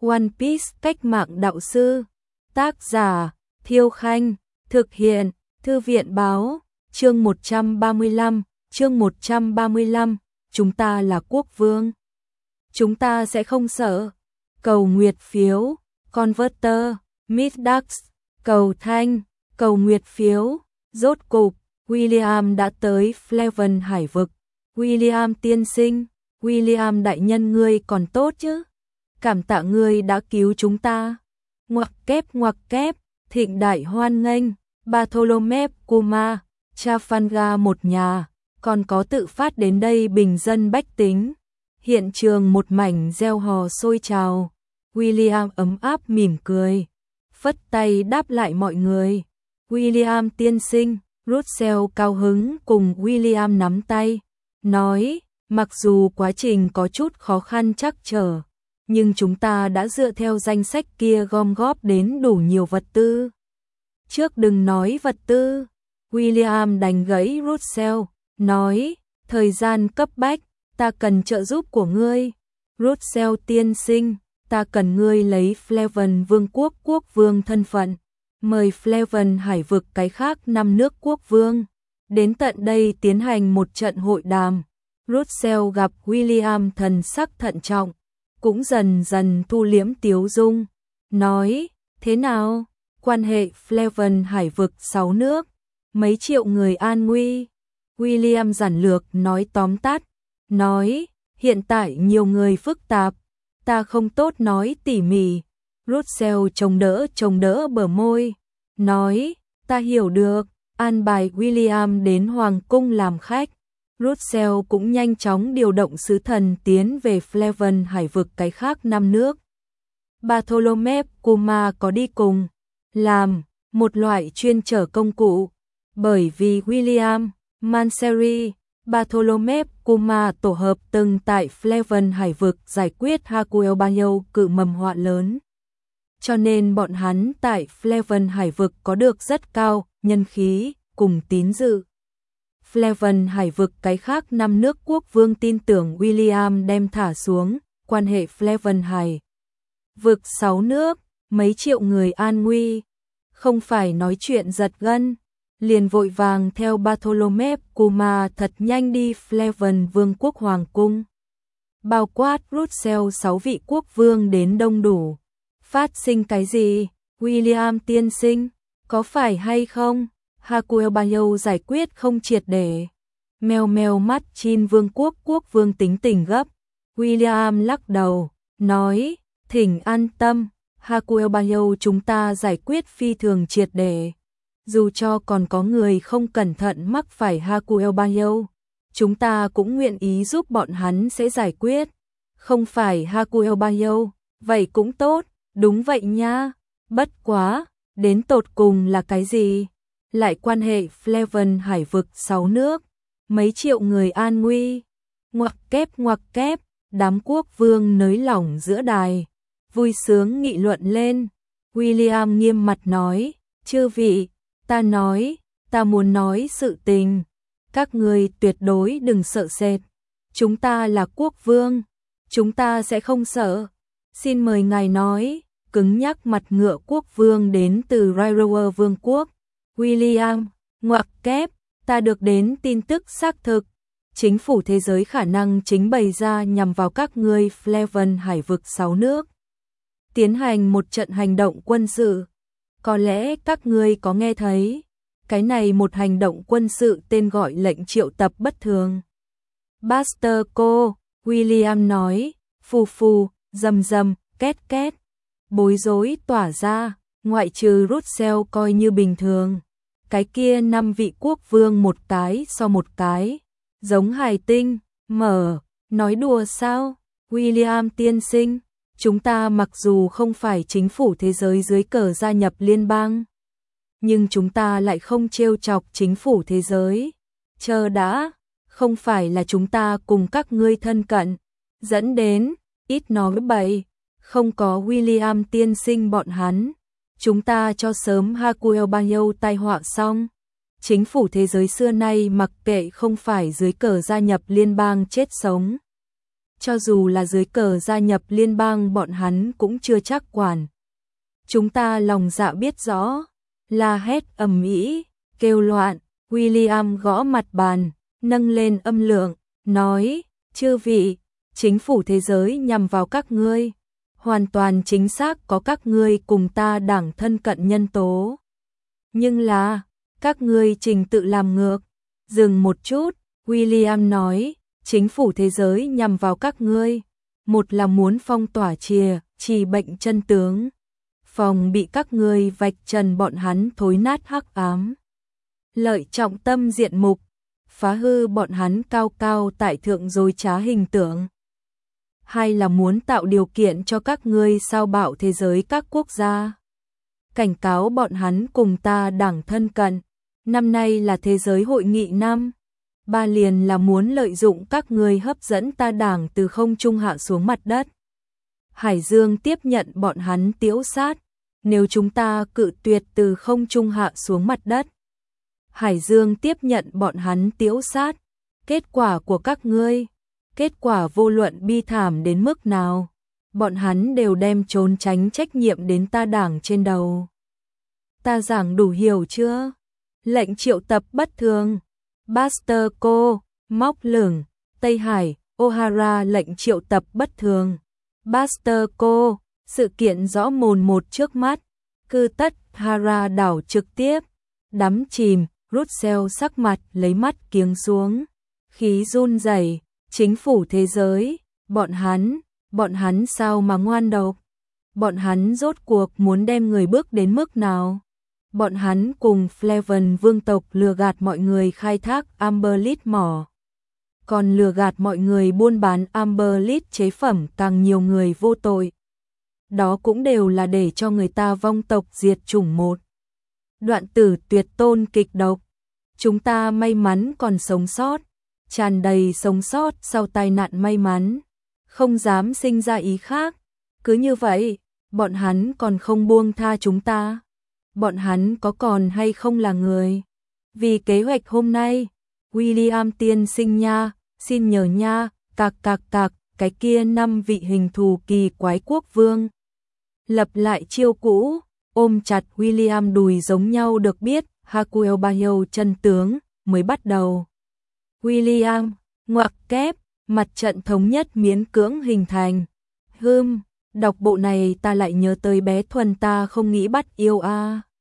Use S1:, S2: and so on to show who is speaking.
S1: One Piece cách mạng đạo sư. Tác giả Thiêu Khanh. Thực hiện Thư viện Báo. Chương 135. Chương 135. Chúng ta là quốc vương. Chúng ta sẽ không sợ. Cầu nguyệt phiếu. Converter. Middax. Cầu thanh. Cầu nguyệt phiếu. Rốt cục William đã tới Flaven hải vực. William tiên sinh, William đại nhân, ngươi còn tốt chứ? Cảm tạ ngươi đã cứu chúng ta. Ngoặc kép, thịnh đại hoan nghênh. Bartholomew Kuma, Trafalgar một nhà, còn có tự phát đến đây bình dân bách tính. Hiện trường một mảnh reo hò sôi trào. William ấm áp mỉm cười, phất tay đáp lại mọi người. William tiên sinh. Russell cao hứng cùng William nắm tay, nói, mặc dù quá trình có chút khó khăn trắc trở, nhưng chúng ta đã dựa theo danh sách kia gom góp đến đủ nhiều vật tư. Trước đừng nói vật tư, William đành gãy Russell, nói, thời gian cấp bách, ta cần trợ giúp của ngươi. Russell tiên sinh, ta cần ngươi lấy Flaven vương quốc quốc vương thân phận. Mời Flaven hải vực cái khác 5 nước quốc vương đến tận đây tiến hành một trận hội đàm. Russell gặp William thần sắc thận trọng, cũng dần dần thu liễm tiếu dung, nói, thế nào, quan hệ Flaven hải vực 6 nước, mấy triệu người an nguy. William giản lược nói tóm tắt, nói, hiện tại nhiều người phức tạp, ta không tốt nói tỉ mỉ. Russell chống đỡ bờ môi, nói, ta hiểu được, an bài William đến Hoàng cung làm khách. Russell cũng nhanh chóng điều động sứ thần tiến về Flaven hải vực cái khác 5 nước. Bartholomew Kuma có đi cùng, làm một loại chuyên chở công cụ, bởi vì William, Manseri, Bartholomew Kuma tổ hợp từng tại Flaven hải vực giải quyết Hakuelbanyo cự mầm họa lớn. Cho nên bọn hắn tại Flaven hải vực có được rất cao nhân khí cùng tín dự. Flaven hải vực cái khác 5 nước quốc vương tin tưởng William đem thả xuống, quan hệ Flaven hải vực 6 nước, mấy triệu người an nguy, không phải nói chuyện giật gân, liền vội vàng theo Bartholomew Kuma thật nhanh đi Flaven vương quốc hoàng cung. Bao quát Russell 6 vị quốc vương đến đông đủ. Phát sinh cái gì? William tiên sinh, có phải hay không? Hakuelbanyo giải quyết không triệt để. Meo meo mắt Chin vương quốc quốc vương tính tình gấp. William lắc đầu, nói, thỉnh an tâm, Hakuelbanyo chúng ta giải quyết phi thường triệt để. Dù cho còn có người không cẩn thận mắc phải Hakuelbanyo, chúng ta cũng nguyện ý giúp bọn hắn sẽ giải quyết. Không phải Hakuelbanyo, vậy cũng tốt. Đúng vậy nha, bất quá, đến tột cùng là cái gì? Lại quan hệ Flaven hải vực 6 nước, mấy triệu người an nguy. Ngoặc kép, đám quốc vương nới lỏng giữa đài, vui sướng nghị luận lên. William nghiêm mặt nói, chư vị, ta muốn nói sự tình. Các người tuyệt đối đừng sợ sệt. Chúng ta là quốc vương, chúng ta sẽ không sợ. Xin mời ngài nói. Cứng nhắc mặt ngựa quốc vương đến từ Rairower vương quốc. William, ngoặc kép, ta được đến tin tức xác thực. Chính phủ thế giới khả năng chính bày ra nhằm vào các ngươi Flaven hải vực 6 nước. Tiến hành một trận hành động quân sự. Có lẽ các ngươi có nghe thấy. Cái này một hành động quân sự tên gọi lệnh triệu tập bất thường. Buster cô, William nói, phù, rầm, két. Bối rối tỏa ra, ngoại trừ Russell coi như bình thường. Cái kia 5 vị quốc vương một cái so một cái, giống hài tinh, nói đùa sao? William tiên sinh, chúng ta mặc dù không phải chính phủ thế giới dưới cờ gia nhập liên bang, nhưng chúng ta lại không trêu chọc chính phủ thế giới. Chờ đã, không phải là chúng ta cùng các ngươi thân cận, dẫn đến, ít nói bậy. Không có William tiên sinh bọn hắn, chúng ta cho sớm Hakuelbanyo tai họa xong. Chính phủ thế giới xưa nay mặc kệ không phải dưới cờ gia nhập liên bang chết sống. cho dù là dưới cờ gia nhập liên bang bọn hắn cũng chưa chắc quản. Chúng ta lòng dạ biết rõ, la hét ầm ĩ, kêu loạn, William gõ mặt bàn, nâng lên âm lượng, nói, chư vị, chính phủ thế giới nhằm vào các ngươi, hoàn toàn chính xác có các ngươi cùng ta đảng thân cận nhân tố. Nhưng là, các ngươi trình tự làm ngược. Dừng một chút, William nói, chính phủ thế giới nhằm vào các ngươi. Một là muốn phong tỏa trì bệnh chân tướng. Phòng bị các ngươi vạch trần bọn hắn thối nát hắc ám. Lợi trọng tâm diện mục, phá hư bọn hắn cao cao tại thượng dối trá hình tượng. Hay là muốn tạo điều kiện cho các ngươi sao bạo thế giới các quốc gia. Cảnh cáo bọn hắn cùng ta đảng thân cận. Năm nay là thế giới hội nghị năm. Ba liền là muốn lợi dụng các ngươi hấp dẫn ta đảng từ không trung hạ xuống mặt đất. Hải Dương tiếp nhận bọn hắn tiễu sát. Nếu chúng ta cự tuyệt từ không trung hạ xuống mặt đất. Hải Dương tiếp nhận bọn hắn tiễu sát. Kết quả của các ngươi, kết quả vô luận bi thảm đến mức nào, bọn hắn đều đem trốn tránh trách nhiệm đến ta đảng trên đầu. Ta giảng đủ hiểu chưa? Lệnh triệu tập bất thường. Buster Co, Móc Lửng, Tây Hải, O'Hara lệnh triệu tập bất thường. Buster Co, sự kiện rõ mồn một trước mắt. Cư tất Hara đảo trực tiếp. Đắm chìm, Russell sắc mặt lấy mắt kiếng xuống. Khí run rẩy, chính phủ thế giới, bọn hắn sao mà ngoan độc? Bọn hắn rốt cuộc muốn đem người bước đến mức nào? Bọn hắn cùng Flavan vương tộc lừa gạt mọi người khai thác Amberlit mỏ. Còn lừa gạt mọi người buôn bán Amberlit chế phẩm càng nhiều người vô tội. Đó cũng đều là để cho người ta vong tộc diệt chủng một. Đoạn tử tuyệt tôn kịch độc. Chúng ta may mắn còn sống sót, tràn đầy sống sót sau tai nạn may mắn, không dám sinh ra ý khác. Cứ như vậy, bọn hắn còn không buông tha chúng ta. Bọn hắn có còn hay không là người? Vì kế hoạch hôm nay, William tiên sinh nha, xin nhờ nha, cạc, cái kia 5 vị hình thù kỳ quái quốc vương. Lập lại chiêu cũ, ôm chặt William đùi giống nhau được biết, Hakuel Bahio chân tướng, mới bắt đầu. William, ngoặc kép, mặt trận thống nhất miễn cưỡng hình thành. Đọc bộ này ta lại nhớ tới bé Thuần ta không nghĩ bắt yêu a.